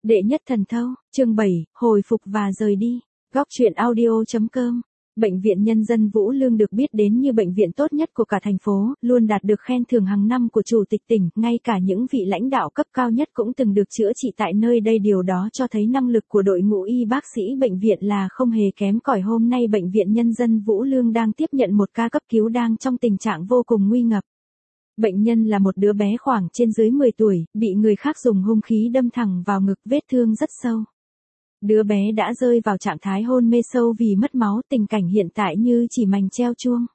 Đệ nhất thần thâu, chương 7, hồi phục và rời đi. Góc truyện audio.com. Bệnh viện Nhân dân Vũ Lương được biết đến như bệnh viện tốt nhất của cả thành phố, luôn đạt được khen thưởng hàng năm của chủ tịch tỉnh, ngay cả những vị lãnh đạo cấp cao nhất cũng từng được chữa trị tại nơi đây. Điều đó cho thấy năng lực của đội ngũ y bác sĩ bệnh viện là không hề kém cỏi. Hôm nay Bệnh viện Nhân dân Vũ Lương đang tiếp nhận một ca cấp cứu đang trong tình trạng vô cùng nguy ngập. Bệnh nhân là một đứa bé khoảng trên dưới 10 tuổi, bị người khác dùng hung khí đâm thẳng vào ngực, vết thương rất sâu. Đứa bé đã rơi vào trạng thái hôn mê sâu vì mất máu, tình cảnh hiện tại như chỉ mành treo chuông.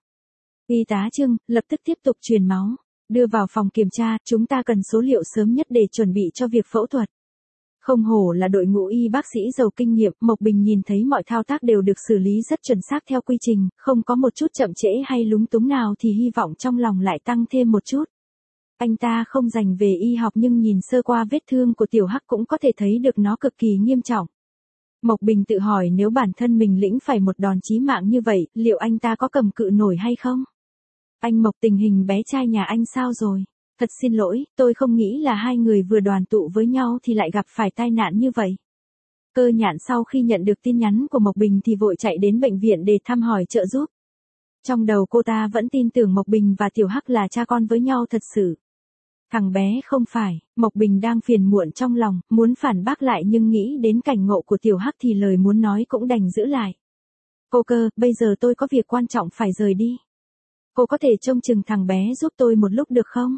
Y tá Trương, lập tức tiếp tục truyền máu. Đưa vào phòng kiểm tra, chúng ta cần số liệu sớm nhất để chuẩn bị cho việc phẫu thuật. Không hổ là đội ngũ y bác sĩ giàu kinh nghiệm, Mộc Bình nhìn thấy mọi thao tác đều được xử lý rất chuẩn xác theo quy trình, không có một chút chậm trễ hay lúng túng nào thì hy vọng trong lòng lại tăng thêm một chút. Anh ta không dành về y học nhưng nhìn sơ qua vết thương của Tiểu Hắc cũng có thể thấy được nó cực kỳ nghiêm trọng. Mộc Bình tự hỏi nếu bản thân mình lĩnh phải một đòn chí mạng như vậy, liệu anh ta có cầm cự nổi hay không? Anh Mộc, tình hình bé trai nhà anh sao rồi? Thật xin lỗi, tôi không nghĩ là hai người vừa đoàn tụ với nhau thì lại gặp phải tai nạn như vậy. Cơ Nhạn sau khi nhận được tin nhắn của Mộc Bình thì vội chạy đến bệnh viện để thăm hỏi trợ giúp. Trong đầu cô ta vẫn tin tưởng Mộc Bình và Tiểu Hắc là cha con với nhau thật sự. Thằng bé không phải, Mộc Bình đang phiền muộn trong lòng, muốn phản bác lại nhưng nghĩ đến cảnh ngộ của Tiểu Hắc thì lời muốn nói cũng đành giữ lại. Cô Cơ, bây giờ tôi có việc quan trọng phải rời đi. Cô có thể trông chừng thằng bé giúp tôi một lúc được không?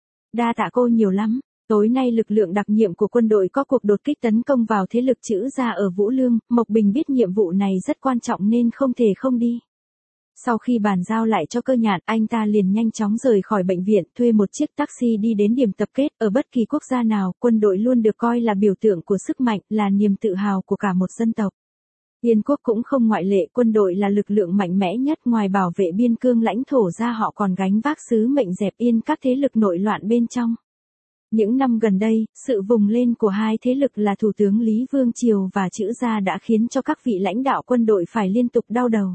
Đa tạ cô nhiều lắm. Tối nay lực lượng đặc nhiệm của quân đội có cuộc đột kích tấn công vào thế lực Trữ Gia ở Vũ Lương, Mộc Bình biết nhiệm vụ này rất quan trọng nên không thể không đi. Sau khi bàn giao lại cho Cơ Nhạn, anh ta liền nhanh chóng rời khỏi bệnh viện, thuê một chiếc taxi đi đến điểm tập kết. Ở bất kỳ quốc gia nào, quân đội luôn được coi là biểu tượng của sức mạnh, là niềm tự hào của cả một dân tộc. Yên quốc cũng không ngoại lệ, quân đội là lực lượng mạnh mẽ nhất, ngoài bảo vệ biên cương lãnh thổ ra họ còn gánh vác sứ mệnh dẹp yên các thế lực nội loạn bên trong. Những năm gần đây, sự vùng lên của hai thế lực là Thủ tướng Lý Vương Triều và Trữ Gia đã khiến cho các vị lãnh đạo quân đội phải liên tục đau đầu.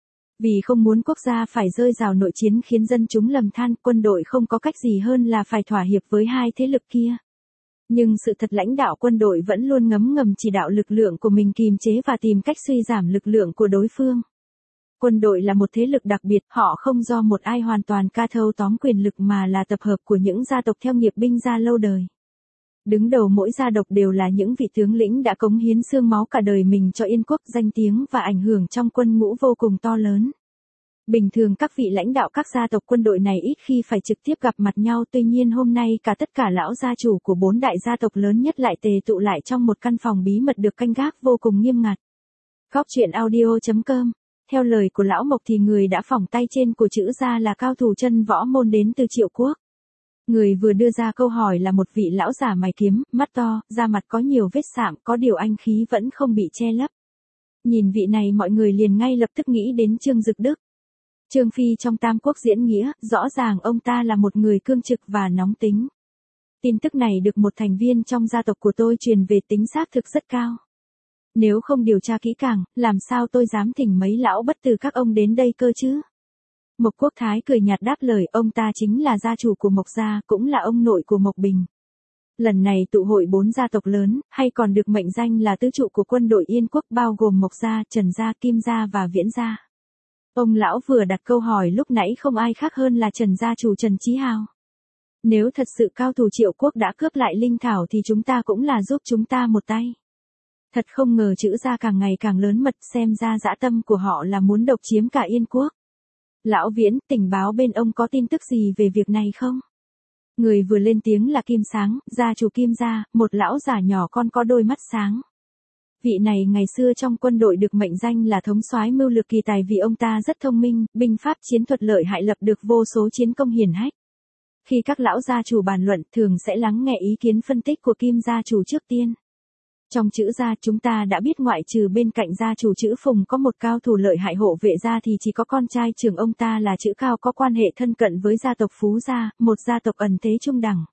Vì không muốn quốc gia phải rơi vào nội chiến khiến dân chúng lầm than, quân đội không có cách gì hơn là phải thỏa hiệp với hai thế lực kia. Nhưng sự thật lãnh đạo quân đội vẫn luôn ngấm ngầm chỉ đạo lực lượng của mình kiềm chế và tìm cách suy giảm lực lượng của đối phương. Quân đội là một thế lực đặc biệt, họ không do một ai hoàn toàn ca thâu tóm quyền lực mà là tập hợp của những gia tộc theo nghiệp binh gia lâu đời. Đứng đầu mỗi gia tộc đều là những vị tướng lĩnh đã cống hiến xương máu cả đời mình cho Yên quốc, danh tiếng và ảnh hưởng trong quân ngũ vô cùng to lớn. Bình thường các vị lãnh đạo các gia tộc quân đội này ít khi phải trực tiếp gặp mặt nhau, tuy nhiên hôm nay cả tất cả lão gia chủ của 4 đại gia tộc lớn nhất lại tề tụ lại trong một căn phòng bí mật được canh gác vô cùng nghiêm ngặt. Góc truyện audio.com. Theo lời của lão Mộc thì người đã phỏng tay trên của Trữ Gia là cao thủ chân võ môn đến từ Triệu Quốc. Người vừa đưa ra câu hỏi là một vị lão giả mày kiếm, mắt to, da mặt có nhiều vết sạm, có điều anh khí vẫn không bị che lấp. Nhìn vị này mọi người liền ngay lập tức nghĩ đến Trương Dực Đức. Trương Phi trong Tam Quốc diễn nghĩa, rõ ràng ông ta là một người cương trực và nóng tính. Tin tức này được một thành viên trong gia tộc của tôi truyền về, tính xác thực rất cao. Nếu không điều tra kỹ càng, làm sao tôi dám thỉnh mấy lão bất tử các ông đến đây cơ chứ? Mộc Quốc Thái cười nhạt đáp lời, ông ta chính là gia chủ của Mộc gia, cũng là ông nội của Mộc Bình. Lần này tụ hội 4 gia tộc lớn, hay còn được mệnh danh là tứ trụ của quân đội Yên quốc, bao gồm Mộc gia, Trần gia, Kim gia và Viễn gia. Ông lão vừa đặt câu hỏi lúc nãy không ai khác hơn là Trần gia chủ Trần Chí Hào. Nếu thật sự cao thủ Triệu quốc đã cướp lại linh thảo thì chúng ta cũng là giúp chúng ta một tay. Thật không ngờ Trữ Gia càng ngày càng lớn mật, xem ra dã tâm của họ là muốn độc chiếm cả Yên quốc. Lão Viễn, tình báo bên ông có tin tức gì về việc này không? Người vừa lên tiếng là Kim Sáng, gia chủ Kim gia, một lão già nhỏ con có đôi mắt sáng. Vị này ngày xưa trong quân đội được mệnh danh là thống soái mưu lược kỳ tài vì ông ta rất thông minh, binh pháp chiến thuật lợi hại, lập được vô số chiến công hiển hách. Khi các lão gia chủ bàn luận, thường sẽ lắng nghe ý kiến phân tích của Kim gia chủ trước tiên. Trong Trữ Gia chúng ta đã biết ngoại trừ bên cạnh gia chủ Trữ Phùng có một cao thủ lợi hại hộ vệ gia thì chỉ có con trai trưởng ông ta là Trữ Cao có quan hệ thân cận với gia tộc Phú gia, một gia tộc ẩn thế trung đẳng.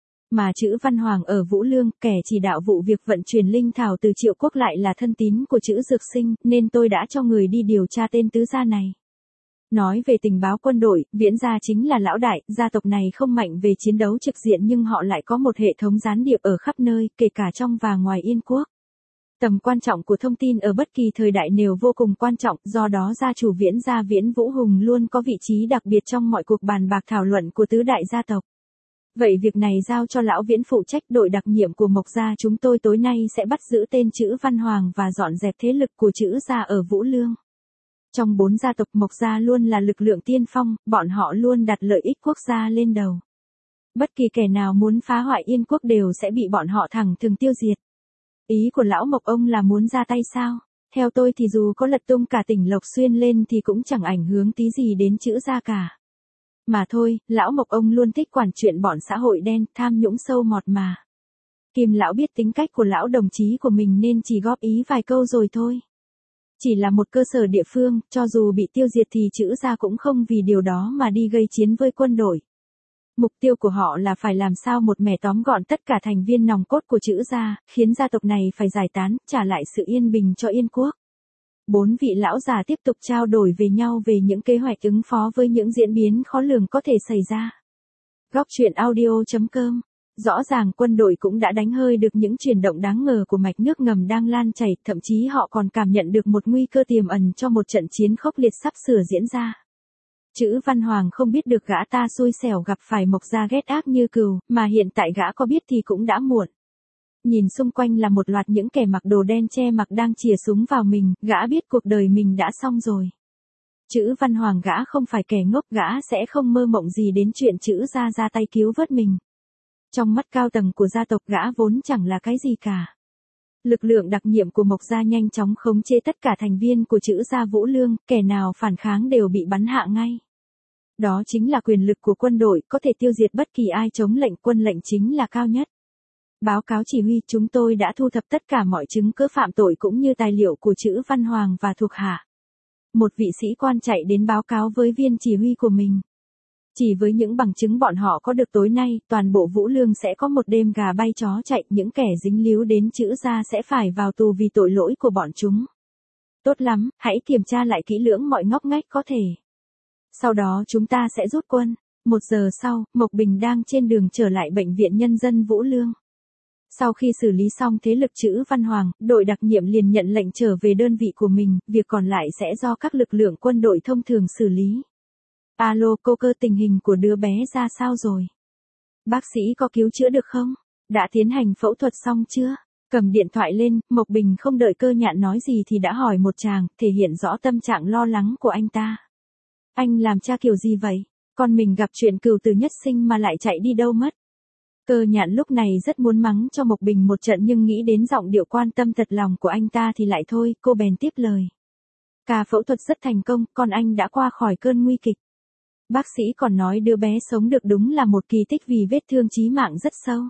Mà Trữ Văn Hoàng ở Vũ Lương, kẻ chỉ đạo vụ việc vận chuyển linh thảo từ Triệu quốc lại là thân tín của Trữ Dược Sinh, nên tôi đã cho người đi điều tra tên tứ gia này. Nói về tình báo quân đội, Viễn gia chính là lão đại, gia tộc này không mạnh về chiến đấu trực diện nhưng họ lại có một hệ thống gián điệp ở khắp nơi, kể cả trong và ngoài Yên quốc. Tầm quan trọng của thông tin ở bất kỳ thời đại đều vô cùng quan trọng, do đó gia chủ Viễn gia Viễn Vũ Hùng luôn có vị trí đặc biệt trong mọi cuộc bàn bạc thảo luận của tứ đại gia tộc. Vậy việc này giao cho lão Viễn phụ trách. Đội đặc nhiệm của Mộc gia chúng tôi tối nay sẽ bắt giữ tên Chữ Văn Hoàng và dọn dẹp thế lực của Chữ gia ở Vũ Lương. Trong 4 gia tộc Mộc gia luôn là lực lượng tiên phong, bọn họ luôn đặt lợi ích quốc gia lên đầu. Bất kỳ kẻ nào muốn phá hoại Yên quốc đều sẽ bị bọn họ thẳng thừng tiêu diệt. Ý của lão Mộc ông là muốn ra tay sao? Theo tôi thì dù có lật tung cả tỉnh Lộc Xuyên lên thì cũng chẳng ảnh hưởng tí gì đến Chữ gia cả. Mà thôi, lão Mộc ông luôn thích quản chuyện bọn xã hội đen, tham nhũng sâu mọt mà. Kim lão biết tính cách của lão đồng chí của mình nên chỉ góp ý vài câu rồi thôi. Chỉ là một cơ sở địa phương, cho dù bị tiêu diệt thì Chữ gia cũng không vì điều đó mà đi gây chiến với quân đội. Mục tiêu của họ là phải làm sao một mẻ tóm gọn tất cả thành viên nòng cốt của Chữ gia, khiến gia tộc này phải giải tán, trả lại sự yên bình cho Yên quốc. 4 vị lão già tiếp tục trao đổi về nhau về những kế hoạch ứng phó với những diễn biến khó lường có thể xảy ra. Góc truyện audio.com. Rõ ràng quân đội cũng đã đánh hơi được những chuyển động đáng ngờ của mạch nước ngầm đang lan chảy, thậm chí họ còn cảm nhận được một nguy cơ tiềm ẩn cho một trận chiến khốc liệt sắp sửa diễn ra. Chữ Văn Hoàng không biết được gã ta xui xẻo gặp phải Mộc gia ghét ác như cừu, mà hiện tại gã có biết thì cũng đã muộn. Nhìn xung quanh là một loạt những kẻ mặc đồ đen che mặt đang chìa súng vào mình, gã biết cuộc đời mình đã xong rồi. Chữ Văn Hoàng gã không phải kẻ ngốc, gã sẽ không mơ mộng gì đến chuyện Chữ gia ra tay cứu vớt mình. Trong mắt cao tầng của gia tộc gã vốn chẳng là cái gì cả. Lực lượng đặc nhiệm của Mộc gia nhanh chóng khống chế tất cả thành viên của Chữ gia Vũ Lương, kẻ nào phản kháng đều bị bắn hạ ngay. Đó chính là quyền lực của quân đội, có thể tiêu diệt bất kỳ ai chống lệnh, quân lệnh chính là cao nhất. Báo cáo chỉ huy, chúng tôi đã thu thập tất cả mọi chứng cứ phạm tội cũng như tài liệu của Chữ Văn Hoàng và thuộc hạ. Một vị sĩ quan chạy đến báo cáo với viên chỉ huy của mình. Chỉ với những bằng chứng bọn họ có được tối nay, toàn bộ Vũ Lương sẽ có một đêm gà bay chó chạy, những kẻ dính líu đến Chữ gia sẽ phải vào tù vì tội lỗi của bọn chúng. Tốt lắm, hãy kiểm tra lại kỹ lưỡng mọi ngóc ngách có thể. Sau đó chúng ta sẽ rút quân. 1 giờ sau, Mộc Bình đang trên đường trở lại bệnh viện nhân dân Vũ Lương. Sau khi xử lý xong thế lực Chữ Văn Hoàng, đội đặc nhiệm liền nhận lệnh trở về đơn vị của mình, việc còn lại sẽ do các lực lượng quân đội thông thường xử lý. Alo cô Cơ, tình hình của đứa bé ra sao rồi? Bác sĩ có cứu chữa được không? Đã tiến hành phẫu thuật xong chưa? Cầm điện thoại lên, Mộc Bình không đợi Cơ Nhạn nói gì thì đã hỏi một tràng, thể hiện rõ tâm trạng lo lắng của anh ta. Anh làm cha kiểu gì vậy? Con mình gặp chuyện cừu tử nhất sinh mà lại chạy đi đâu mất? Cơ Nhạn lúc này rất muốn mắng cho Mộc Bình một trận nhưng nghĩ đến giọng điệu quan tâm thật lòng của anh ta thì lại thôi, cô bèn tiếp lời. Ca phẫu thuật rất thành công, con anh đã qua khỏi cơn nguy kịch. Bác sĩ còn nói đứa bé sống được đúng là một kỳ tích vì vết thương chí mạng rất sâu.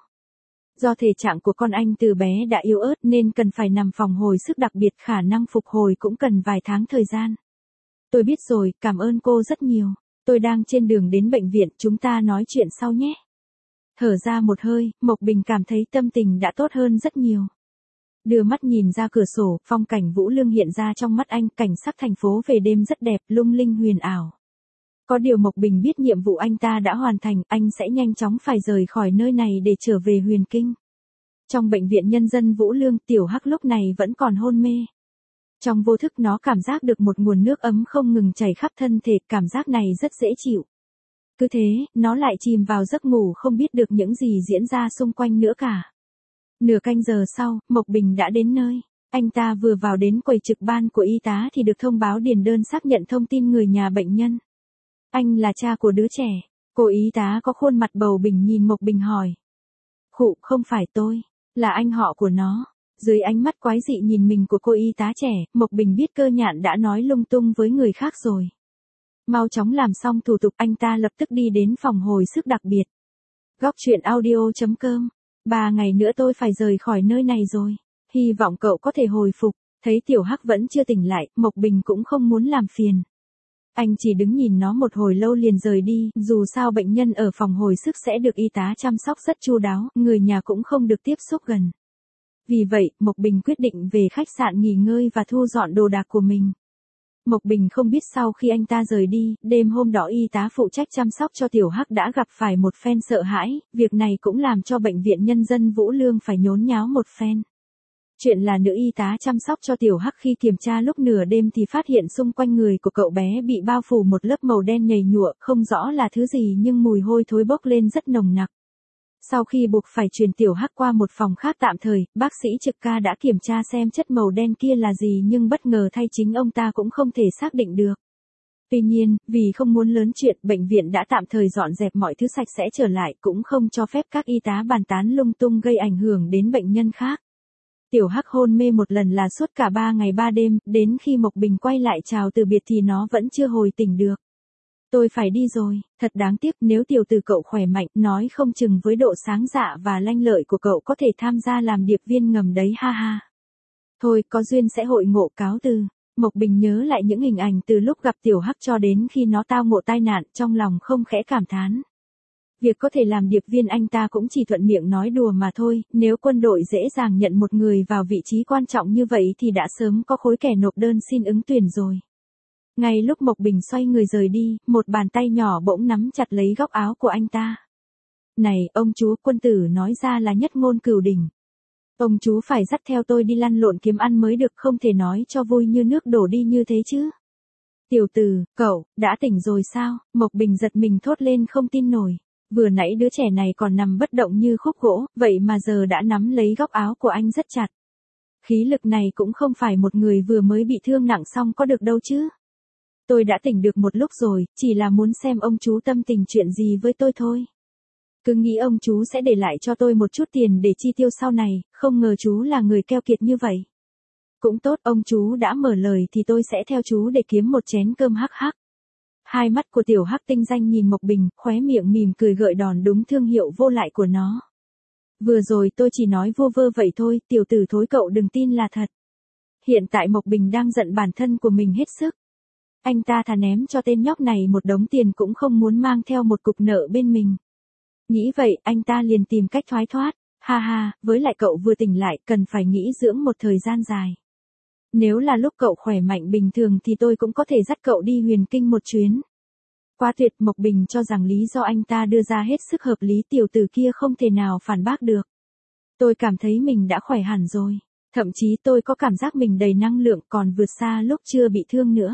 Do thể trạng của con anh từ bé đã yếu ớt nên cần phải nằm phòng hồi sức đặc biệt, khả năng phục hồi cũng cần vài tháng thời gian. Tôi biết rồi, cảm ơn cô rất nhiều. Tôi đang trên đường đến bệnh viện, chúng ta nói chuyện sau nhé. Thở ra một hơi, Mộc Bình cảm thấy tâm tình đã tốt hơn rất nhiều. Đưa mắt nhìn ra cửa sổ, phong cảnh Vũ Lương hiện ra trong mắt anh, cảnh sắc thành phố về đêm rất đẹp, lung linh huyền ảo. Có điều Mộc Bình biết nhiệm vụ anh ta đã hoàn thành, anh sẽ nhanh chóng phải rời khỏi nơi này để trở về Huyền Kinh. Trong bệnh viện nhân dân Vũ Lương, Tiểu Hắc lúc này vẫn còn hôn mê. Trong vô thức nó cảm giác được một nguồn nước ấm không ngừng chảy khắp thân thể, cảm giác này rất dễ chịu. Cứ thế, nó lại chìm vào giấc ngủ không biết được những gì diễn ra xung quanh nữa cả. Nửa canh giờ sau, Mộc Bình đã đến nơi. Anh ta vừa vào đến quầy trực ban của y tá thì được thông báo điền đơn xác nhận thông tin người nhà bệnh nhân. Anh là cha của đứa trẻ. Cô y tá có khuôn mặt bầu bỉnh nhìn Mộc Bình hỏi. Khụ, không phải tôi, là anh họ của nó. Dưới ánh mắt quái dị nhìn mình của cô y tá trẻ, Mộc Bình biết Cơ Nhạn đã nói lung tung với người khác rồi. Mau chóng làm xong thủ tục, anh ta lập tức đi đến phòng hồi sức đặc biệt. Góc truyện audio.com. 3 ngày nữa tôi phải rời khỏi nơi này rồi. Hy vọng cậu có thể hồi phục. Thấy Tiểu Hắc vẫn chưa tỉnh lại, Mộc Bình cũng không muốn làm phiền. Anh chỉ đứng nhìn nó một hồi lâu liền rời đi, dù sao bệnh nhân ở phòng hồi sức sẽ được y tá chăm sóc rất chu đáo, người nhà cũng không được tiếp xúc gần. Vì vậy, Mộc Bình quyết định về khách sạn nghỉ ngơi và thu dọn đồ đạc của mình. Mộc Bình không biết sau khi anh ta rời đi, đêm hôm đó y tá phụ trách chăm sóc cho Tiểu Hắc đã gặp phải một phen sợ hãi, việc này cũng làm cho bệnh viện nhân dân Vũ Lương phải nhốn nháo một phen. Chuyện là nữ y tá chăm sóc cho Tiểu Hắc khi kiểm tra lúc nửa đêm thì phát hiện xung quanh người của cậu bé bị bao phủ một lớp màu đen nhầy nhụa, không rõ là thứ gì nhưng mùi hôi thối bốc lên rất nồng nặc. Sau khi buộc phải chuyển Tiểu Hắc qua một phòng khác tạm thời, bác sĩ trực ca đã kiểm tra xem chất màu đen kia là gì nhưng bất ngờ thay chính ông ta cũng không thể xác định được. Tuy nhiên, vì không muốn lớn chuyện, bệnh viện đã tạm thời dọn dẹp mọi thứ sạch sẽ trở lại, cũng không cho phép các y tá bàn tán lung tung gây ảnh hưởng đến bệnh nhân khác. Tiểu Hắc hôn mê một lần là suốt cả 3 ngày 3 đêm, đến khi Mộc Bình quay lại chào từ biệt thì nó vẫn chưa hồi tỉnh được. Tôi phải đi rồi, thật đáng tiếc, nếu tiểu tử cậu khỏe mạnh, nói không chừng với độ sáng dạ và lanh lợi của cậu có thể tham gia làm điệp viên ngầm đấy, ha ha. Thôi, có duyên sẽ hội ngộ, cáo từ. Mộc Bình nhớ lại những hình ảnh từ lúc gặp Tiểu Hắc cho đến khi nó tao ngộ tai nạn, trong lòng không khẽ cảm thán. Việc có thể làm điệp viên anh ta cũng chỉ thuận miệng nói đùa mà thôi, nếu quân đội dễ dàng nhận một người vào vị trí quan trọng như vậy thì đã sớm có khối kẻ nộp đơn xin ứng tuyển rồi. Ngay lúc Mộc Bình xoay người rời đi, một bàn tay nhỏ bỗng nắm chặt lấy góc áo của anh ta. Này, ông chú, quân tử nói ra là nhất ngôn cửu đỉnh. Ông chú phải dắt theo tôi đi lăn lộn kiếm ăn mới được, không thể nói cho vui như nước đổ đi như thế chứ. Tiểu tử, cậu, đã tỉnh rồi sao? Mộc Bình giật mình thốt lên không tin nổi. Vừa nãy đứa trẻ này còn nằm bất động như khúc gỗ, vậy mà giờ đã nắm lấy góc áo của anh rất chặt. Khí lực này cũng không phải một người vừa mới bị thương nặng xong có được đâu chứ. Tôi đã tỉnh được một lúc rồi, chỉ là muốn xem ông chú tâm tình chuyện gì với tôi thôi. Cứ nghĩ ông chú sẽ để lại cho tôi một chút tiền để chi tiêu sau này, không ngờ chú là người keo kiệt như vậy. Cũng tốt, ông chú đã mở lời thì tôi sẽ theo chú để kiếm một chén cơm hắc hắc. Hai mắt của Tiểu Hắc tinh danh nhìn Mộc Bình, khóe miệng mỉm cười gợi đòn đúng thương hiệu vô lại của nó. Vừa rồi tôi chỉ nói vô vơ vậy thôi, tiểu tử thối, cậu đừng tin là thật. Hiện tại Mộc Bình đang giận bản thân của mình hết sức. Anh ta thà ném cho tên nhóc này một đống tiền cũng không muốn mang theo một cục nợ bên mình. Nghĩ vậy, anh ta liền tìm cách thoái thoát. Ha ha, với lại cậu vừa tỉnh lại, cần phải nghỉ dưỡng một thời gian dài. Nếu là lúc cậu khỏe mạnh bình thường thì tôi cũng có thể dắt cậu đi Huyền Kinh một chuyến. Quá tuyệt, Mộc Bình cho rằng lý do anh ta đưa ra hết sức hợp lý, tiểu tử kia không thể nào phản bác được. Tôi cảm thấy mình đã khỏe hẳn rồi. Thậm chí tôi có cảm giác mình đầy năng lượng, còn vượt xa lúc chưa bị thương nữa.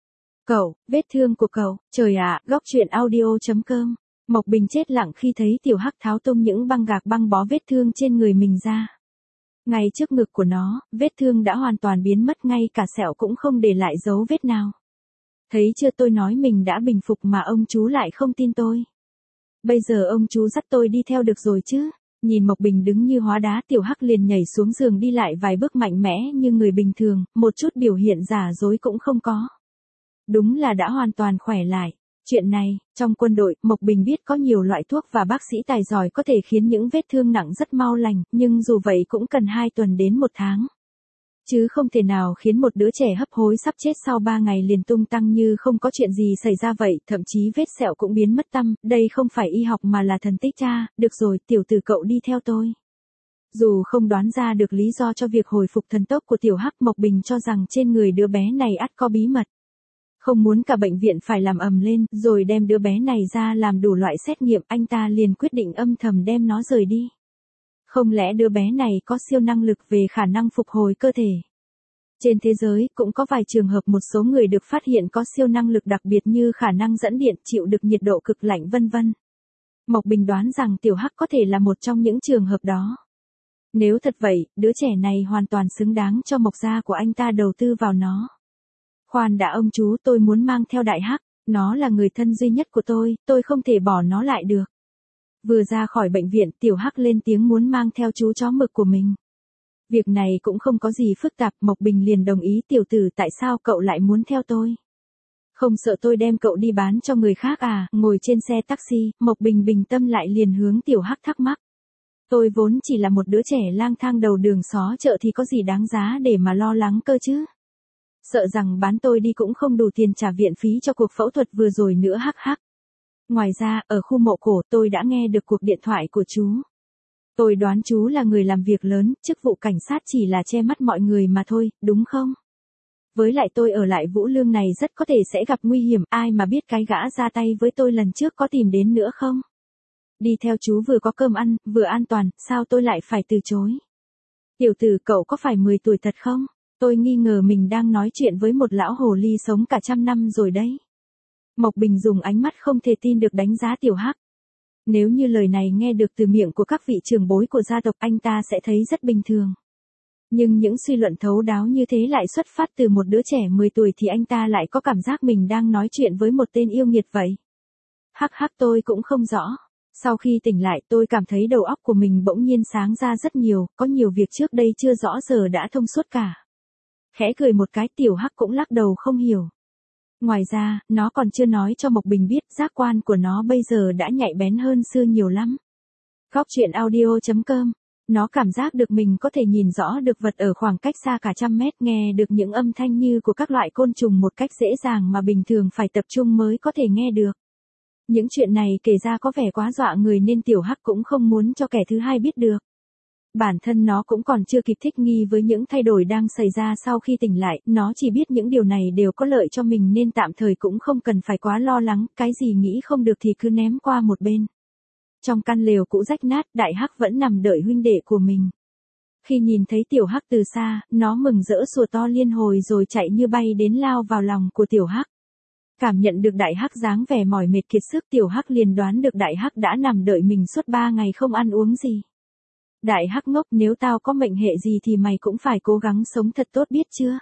Cậu, vết thương của cậu, trời ạ, góc truyện audio.com. Mộc Bình chết lặng khi thấy Tiểu Hắc tháo tung những băng gạc băng bó vết thương trên người mình ra. Ngay trước ngực của nó, vết thương đã hoàn toàn biến mất, ngay cả sẹo cũng không để lại dấu vết nào. Thấy chưa, tôi nói mình đã bình phục mà ông chú lại không tin tôi. Bây giờ ông chú dắt tôi đi theo được rồi chứ. Nhìn Mộc Bình đứng như hóa đá, Tiểu Hắc liền nhảy xuống giường đi lại vài bước mạnh mẽ như người bình thường, một chút biểu hiện giả dối cũng không có. Đúng là đã hoàn toàn khỏe lại. Chuyện này, trong quân đội, Mộc Bình biết có nhiều loại thuốc và bác sĩ tài giỏi có thể khiến những vết thương nặng rất mau lành, nhưng dù vậy cũng cần 2 tuần đến 1 tháng. Chứ không thể nào khiến một đứa trẻ hấp hối sắp chết sau 3 ngày liền tung tăng như không có chuyện gì xảy ra vậy, thậm chí vết sẹo cũng biến mất tăm, đây không phải y học mà là thần tích cha. Được rồi, tiểu tử, cậu đi theo tôi. Dù không đoán ra được lý do cho việc hồi phục thần tốc của Tiểu Hắc, Mộc Bình cho rằng trên người đứa bé này ắt có bí mật. Không muốn cả bệnh viện phải làm ầm lên, rồi đem đứa bé này ra làm đủ loại xét nghiệm, anh ta liền quyết định âm thầm đem nó rời đi. Không lẽ đứa bé này có siêu năng lực về khả năng phục hồi cơ thể? Trên thế giới, cũng có vài trường hợp một số người được phát hiện có siêu năng lực đặc biệt như khả năng dẫn điện, chịu được nhiệt độ cực lạnh vân vân. Mộc Bình đoán rằng Tiểu Hắc có thể là một trong những trường hợp đó. Nếu thật vậy, đứa trẻ này hoàn toàn xứng đáng cho Mộc gia của anh ta đầu tư vào nó. Khoan đã ông chú, tôi muốn mang theo Đại Hắc, nó là người thân duy nhất của tôi không thể bỏ nó lại được. Vừa ra khỏi bệnh viện, Tiểu Hắc lên tiếng muốn mang theo chú chó mực của mình. Việc này cũng không có gì phức tạp, Mộc Bình liền đồng ý. Tiểu tử, tại sao cậu lại muốn theo tôi? Không sợ tôi đem cậu đi bán cho người khác à? Ngồi trên xe taxi, Mộc Bình bình tâm lại liền hướng Tiểu Hắc thắc mắc. Tôi vốn chỉ là một đứa trẻ lang thang đầu đường xó chợ thì có gì đáng giá để mà lo lắng cơ chứ? Sợ rằng bán tôi đi cũng không đủ tiền trả viện phí cho cuộc phẫu thuật vừa rồi nữa, hắc hắc. Ngoài ra, ở khu mộ cổ tôi đã nghe được cuộc điện thoại của chú. Tôi đoán chú là người làm việc lớn, chức vụ cảnh sát chỉ là che mắt mọi người mà thôi, đúng không? Với lại tôi ở lại Vũ Lương này rất có thể sẽ gặp nguy hiểm, ai mà biết cái gã ra tay với tôi lần trước có tìm đến nữa không? Đi theo chú vừa có cơm ăn, vừa an toàn, sao tôi lại phải từ chối? Tiểu tử cậu có phải 10 tuổi thật không? Tôi nghi ngờ mình đang nói chuyện với một lão hồ ly sống cả trăm năm rồi đấy. Mộc Bình dùng ánh mắt không thể tin được đánh giá Tiểu Hắc. Nếu như lời này nghe được từ miệng của các vị trưởng bối của gia tộc anh ta sẽ thấy rất bình thường. Nhưng những suy luận thấu đáo như thế lại xuất phát từ một đứa trẻ 10 tuổi thì anh ta lại có cảm giác mình đang nói chuyện với một tên yêu nghiệt vậy. Hắc hắc, tôi cũng không rõ. Sau khi tỉnh lại tôi cảm thấy đầu óc của mình bỗng nhiên sáng ra rất nhiều, có nhiều việc trước đây chưa rõ giờ đã thông suốt cả. Khẽ cười một cái, Tiểu Hắc cũng lắc đầu không hiểu. Ngoài ra, nó còn chưa nói cho Mộc Bình biết giác quan của nó bây giờ đã nhạy bén hơn xưa nhiều lắm. Góc truyện audio.com. Nó cảm giác được mình có thể nhìn rõ được vật ở khoảng cách xa cả trăm mét, nghe được những âm thanh như của các loại côn trùng một cách dễ dàng mà bình thường phải tập trung mới có thể nghe được. Những chuyện này kể ra có vẻ quá dọa người nên Tiểu Hắc cũng không muốn cho kẻ thứ hai biết được. Bản thân nó cũng còn chưa kịp thích nghi với những thay đổi đang xảy ra sau khi tỉnh lại, nó chỉ biết những điều này đều có lợi cho mình nên tạm thời cũng không cần phải quá lo lắng, cái gì nghĩ không được thì cứ ném qua một bên. Trong căn lều cũ rách nát, Đại Hắc vẫn nằm đợi huynh đệ của mình. Khi nhìn thấy Tiểu Hắc từ xa, nó mừng rỡ sủa to liên hồi rồi chạy như bay đến lao vào lòng của Tiểu Hắc. Cảm nhận được Đại Hắc dáng vẻ mỏi mệt kiệt sức, Tiểu Hắc liền đoán được Đại Hắc đã nằm đợi mình suốt 3 ngày không ăn uống gì. Đại Hắc ngốc, nếu tao có mệnh hệ gì thì mày cũng phải cố gắng sống thật tốt biết chưa?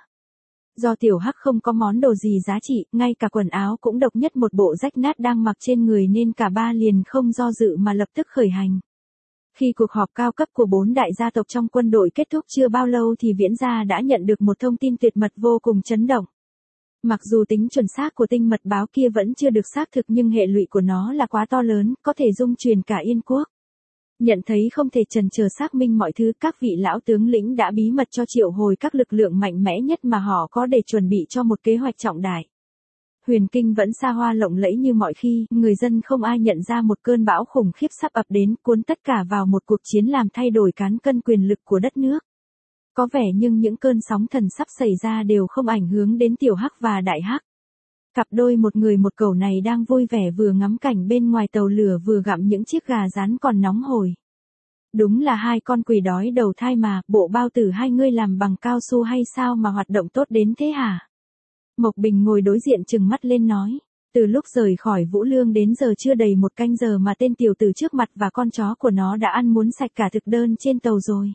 Do Tiểu Hắc không có món đồ gì giá trị, ngay cả quần áo cũng độc nhất một bộ rách nát đang mặc trên người nên cả ba liền không do dự mà lập tức khởi hành. Khi cuộc họp cao cấp của 4 đại gia tộc trong quân đội kết thúc chưa bao lâu thì Viễn gia đã nhận được một thông tin tuyệt mật vô cùng chấn động. Mặc dù tính chuẩn xác của tinh mật báo kia vẫn chưa được xác thực nhưng hệ lụy của nó là quá to lớn, có thể dung truyền cả Yên quốc. Nhận thấy không thể chần chờ xác minh mọi thứ, các vị lão tướng lĩnh đã bí mật cho triệu hồi các lực lượng mạnh mẽ nhất mà họ có để chuẩn bị cho một kế hoạch trọng đại. Huyền Kinh vẫn xa hoa lộng lẫy như mọi khi, người dân không ai nhận ra một cơn bão khủng khiếp sắp ập đến, cuốn tất cả vào một cuộc chiến làm thay đổi cán cân quyền lực của đất nước. Có vẻ nhưng những cơn sóng thần sắp xảy ra đều không ảnh hưởng đến Tiểu Hắc và Đại Hắc. Cặp đôi một người một cẩu này đang vui vẻ vừa ngắm cảnh bên ngoài tàu lửa vừa gặm những chiếc gà rán còn nóng hổi. Đúng là hai con quỷ đói đầu thai mà, bộ bao tử hai ngươi làm bằng cao su hay sao mà hoạt động tốt đến thế hả? Mộc Bình ngồi đối diện trừng mắt lên nói, từ lúc rời khỏi Vũ Lương đến giờ chưa đầy 1 canh giờ mà tên tiểu tử trước mặt và con chó của nó đã ăn muốn sạch cả thực đơn trên tàu rồi.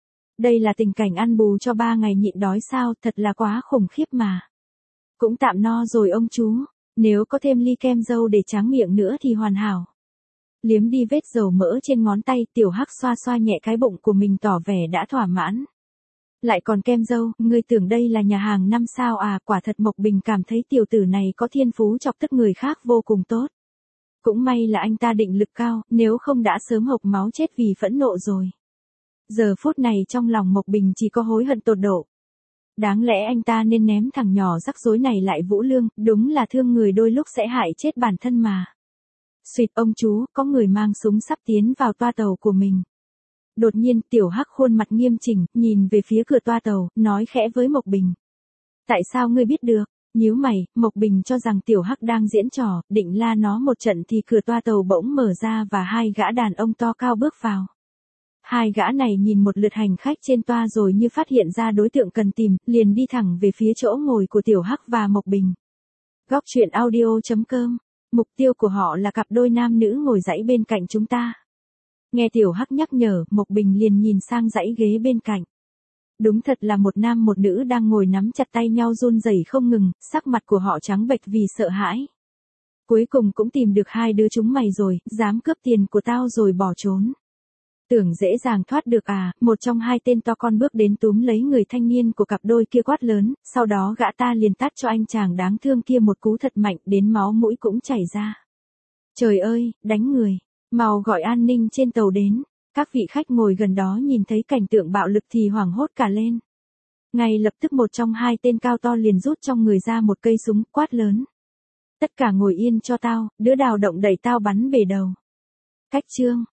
Đây là tình cảnh ăn bù cho 3 ngày nhịn đói sao, thật là quá khủng khiếp mà. Cũng tạm no rồi ông chú, nếu có thêm ly kem dâu để tráng miệng nữa thì hoàn hảo. Liếm đi vết dầu mỡ trên ngón tay, Tiểu Hắc xoa xoa nhẹ cái bụng của mình tỏ vẻ đã thỏa mãn. Lại còn kem dâu, ngươi tưởng đây là nhà hàng 5 sao à? Quả thật Mộc Bình cảm thấy tiểu tử này có thiên phú chọc tức người khác vô cùng tốt. Cũng may là anh ta định lực cao, nếu không đã sớm hộc máu chết vì phẫn nộ rồi. Giờ phút này trong lòng Mộc Bình chỉ có hối hận tột độ. Đáng lẽ anh ta nên ném thằng nhỏ rắc rối này lại Vũ Lương, đúng là thương người đôi lúc sẽ hại chết bản thân mà. Xuyệt, ông chú, có người mang súng sắp tiến vào toa tàu của mình. Đột nhiên Tiểu Hắc khuôn mặt nghiêm chỉnh, nhìn về phía cửa toa tàu, nói khẽ với Mộc Bình. Tại sao ngươi biết được? Nhíu mày, Mộc Bình cho rằng Tiểu Hắc đang diễn trò, định la nó một trận thì cửa toa tàu bỗng mở ra và hai gã đàn ông to cao bước vào. Hai gã này nhìn một lượt hành khách trên toa rồi như phát hiện ra đối tượng cần tìm, liền đi thẳng về phía chỗ ngồi của Tiểu Hắc và Mộc Bình. Góc truyện audio.com. Mục tiêu của họ là cặp đôi nam nữ ngồi dãy bên cạnh chúng ta. Nghe Tiểu Hắc nhắc nhở, Mộc Bình liền nhìn sang dãy ghế bên cạnh. Đúng thật là một nam một nữ đang ngồi nắm chặt tay nhau run rẩy không ngừng, sắc mặt của họ trắng bệch vì sợ hãi. Cuối cùng cũng tìm được hai đứa chúng mày rồi, dám cướp tiền của tao rồi bỏ trốn. Tưởng dễ dàng thoát được à? Một trong hai tên to con bước đến túm lấy người thanh niên của cặp đôi kia quát lớn, sau đó gã ta liền tát cho anh chàng đáng thương kia một cú thật mạnh đến máu mũi cũng chảy ra. Trời ơi, đánh người, mau gọi an ninh trên tàu đến. Các vị khách ngồi gần đó nhìn thấy cảnh tượng bạo lực thì hoảng hốt cả lên. Ngay lập tức một trong hai tên cao to liền rút trong người ra một cây súng, quát lớn. Tất cả ngồi yên cho tao, đứa nào động đẩy tao bắn bể đầu. Cách chương